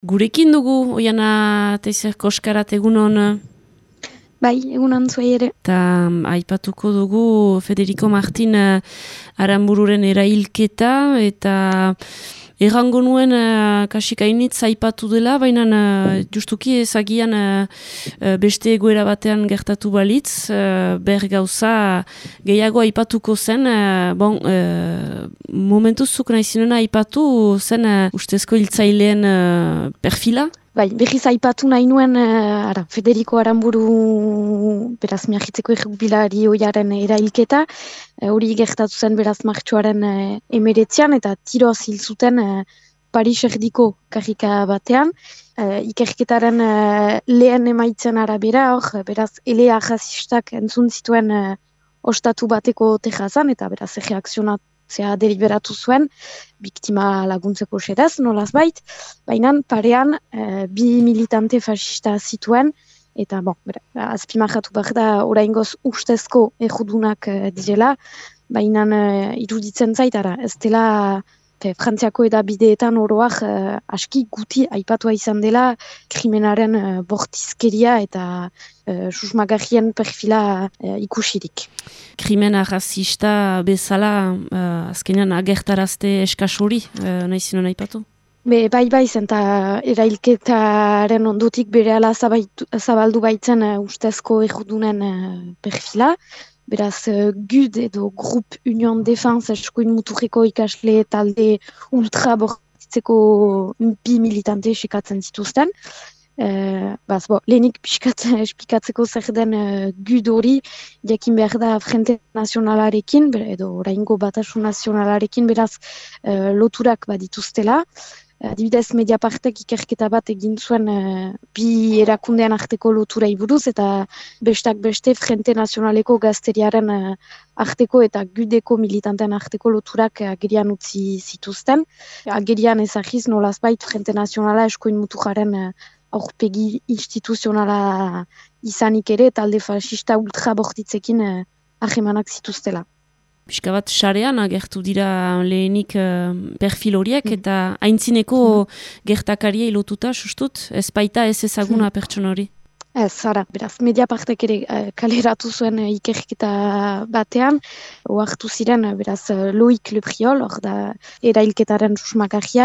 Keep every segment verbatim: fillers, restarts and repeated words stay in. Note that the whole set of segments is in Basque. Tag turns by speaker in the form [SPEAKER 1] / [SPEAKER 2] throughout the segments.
[SPEAKER 1] Gurekin dugu, Oiana Teizer Koskarat egunon.
[SPEAKER 2] Bai, egunon zuei ere.
[SPEAKER 1] Eta aipatuko dugu Federico Martin uh, Aranbururen erailketa, eta errango nuen uh, kasikainitz aipatu dela, baina uh, justuki ezagian uh, uh, beste egoera batean gertatu balitz, uh, ber gauza gehiago aipatuko zen, uh, bon, uh, momentuz zuk nahi zinena aipatu zen uh, ustezko hiltzaileen uh, perfila?
[SPEAKER 2] Bai, berriz aipatu nahi nuen, uh, ara, Federico Aranburu beraz miagitzeko errukbilari oiaren erailketa, hori uh, gertatu zen beraz martxoaren uh, emeretzean, eta tiroz hil zuten uh, Paris erdiko karrika batean. Uh, ikerketaren uh, lehen emaitzen arabera, hor, beraz, elea jasistak entzun zituen uh, ostatu bateko tejazan, eta beraz, erreakzionat zea deliberatu zuen, biktima laguntzeko xedez, nolaz bait, baina parean e, bi militante fascista zituen, eta bon, azpimarratu behar da oraingoz ustezko erjudunak e, direla, baina e, iruditzen zaitara, ez dela fe, Frantziako edabideetan oroak e, aski guti aipatua izan dela krimenaren e, bortizkeria eta e, susmagarrien perfila e, ikusirik.
[SPEAKER 1] Krimen arrazista bezala uh, azkenean agertarazte eskasori, uh, nahi zinuen aipatu?
[SPEAKER 2] Be, bai bai zen, eta erailketaren ondotik berehala zabaldu baitzen uh, ustezko erjudunen uh, perfila. Beraz, uh, G U D edo Group Union Defense eskuin muturreko ikasle talde ultra bortitzeko bi militante esikatzen zituzten. Uh, baz, bo, lehenik piskat, esplikatzeko zer den uh, G U D hori, jakin behar da Frente Nazionalarekin, edo oraingo Batasun Nazionalarekin, beraz uh, loturak badituztela. Adibidez, Mediapartek ikerketa bat egin zuen uh, bi erakundean arteko loturai buruz, eta bestak beste Frente Nazionaleko gazteriaren uh, arteko eta G U D-ko militantean arteko loturak uh, agerian utzi zituzten. Agerian ezagiz nolazbait Frente Nazionala eskuin muturraren uh, aurpegi instituzionala izanik ere, talde fascista ultrabortitzekin uh, ahemanak zituztela.
[SPEAKER 1] Pixka bat sarean agertu dira lehenik uh, perfil horiek, mm. eta aintzineko mm. gertakariei lotuta, sustut, ez baita ez ezaguna mm. pertsona hori?
[SPEAKER 2] Ez, zara, beraz, Mediapartek ere uh, kaleratu zuen uh, ikerketa batean, oartu ziren, uh, beraz, uh, Loïc Le Priol, hor da, erailketaren susmagarria,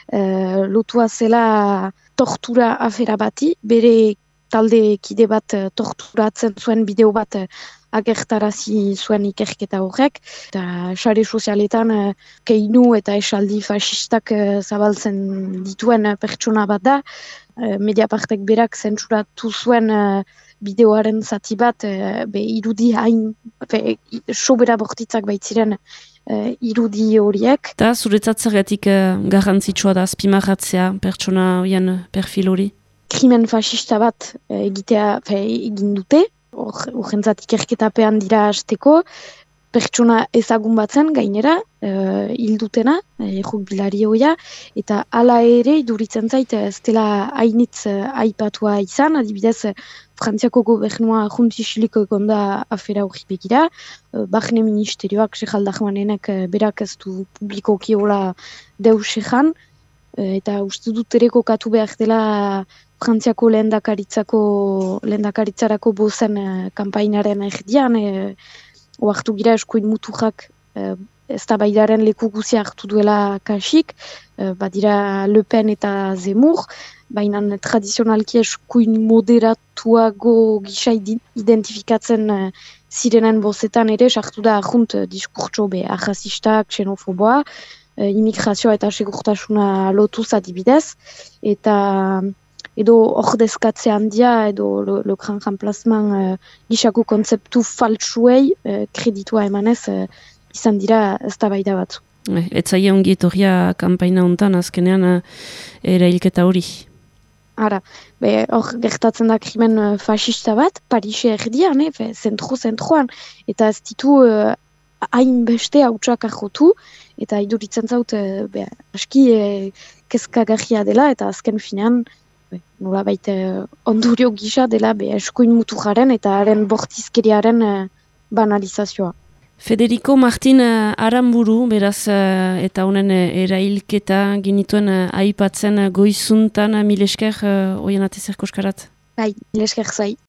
[SPEAKER 2] uh, lotua zela tortura afera bati, bere talde kide bat uh, torturatzen zuen bideo bat uh, agertarazi zuen ikerketa horrek, eta sare sozialetan uh, keinu eta esaldi fascistak uh, zabaltzen dituen uh, pertsona bat da. Uh, Mediapartek berak zentsuratu zuen uh, bideoaren zati bat, uh, be irudi hain, be, sobera bortitzak baitziren uh, irudi horiek.
[SPEAKER 1] Eta zuretzat zergatik uh, garrantzitsua da azpimarratzea pertsona horien perfil hori?
[SPEAKER 2] Krimen fascista bat uh, egitea fe, egin dute, urgentzat ikerketapean dira hasteko, pertsona ezagun batzen gainera, uh, hildutena, erruk bilari hoia, eta hala ere iduritzen zait ez dela hainitz uh, aipatua izan, adibidez Frantziako gobernua juntisiliko egon da afera hori begira, uh, Barne Ministerioak Sejaldahmanenek uh, berak ez du publikoki hola deus ejan, uh, eta uste dut ere kokatu behar dela Frantziako lehendakaritzako lehendakaritzarako bozen uh, kanpainaren erdian, e, oartu gira eskuin muturrak uh, ez da baidaren leku guzia hartu duela kasik, uh, badira Le Pen eta Zemmour, baina tradizionalki eskuin moderatuago gisa identifikatzen uh, zirenen bozetan ere, sartu da ahunt uh, diskurtso be arrazistak, xenofoboa, uh, immigrazioa eta segurtasuna lotuz adibidez, eta edo ordezkatze handia, edo le, le grand remplacement uh, gisako kontzeptu faltsuei uh, kreditua emanez uh, izan dira eztabaida batzu.
[SPEAKER 1] Ez zaila ongi etorria kanpaina hontan azkenean uh, erailketa hori?
[SPEAKER 2] Ara, hor gertatzen da krimen uh, fascista bat, Parise erdian, eh, zentro-zentroan, eta ez ditu uh, hainbeste hautsak ahotu, eta iduritzen zaut, uh, be, aski uh, kezkagarria dela, eta azken finean, nola baita ondorio gisa dela be eskuin muturraren eta haren bortizkeriaren uh, banalizazioa.
[SPEAKER 1] Federico Martin uh, Aramburu, beraz, uh, eta honen uh, erailketa ginituen uh, aipatzen uh, goizuntan uh, mil esker uh, oian atezerko eskarat.
[SPEAKER 2] Bai, mil esker zai.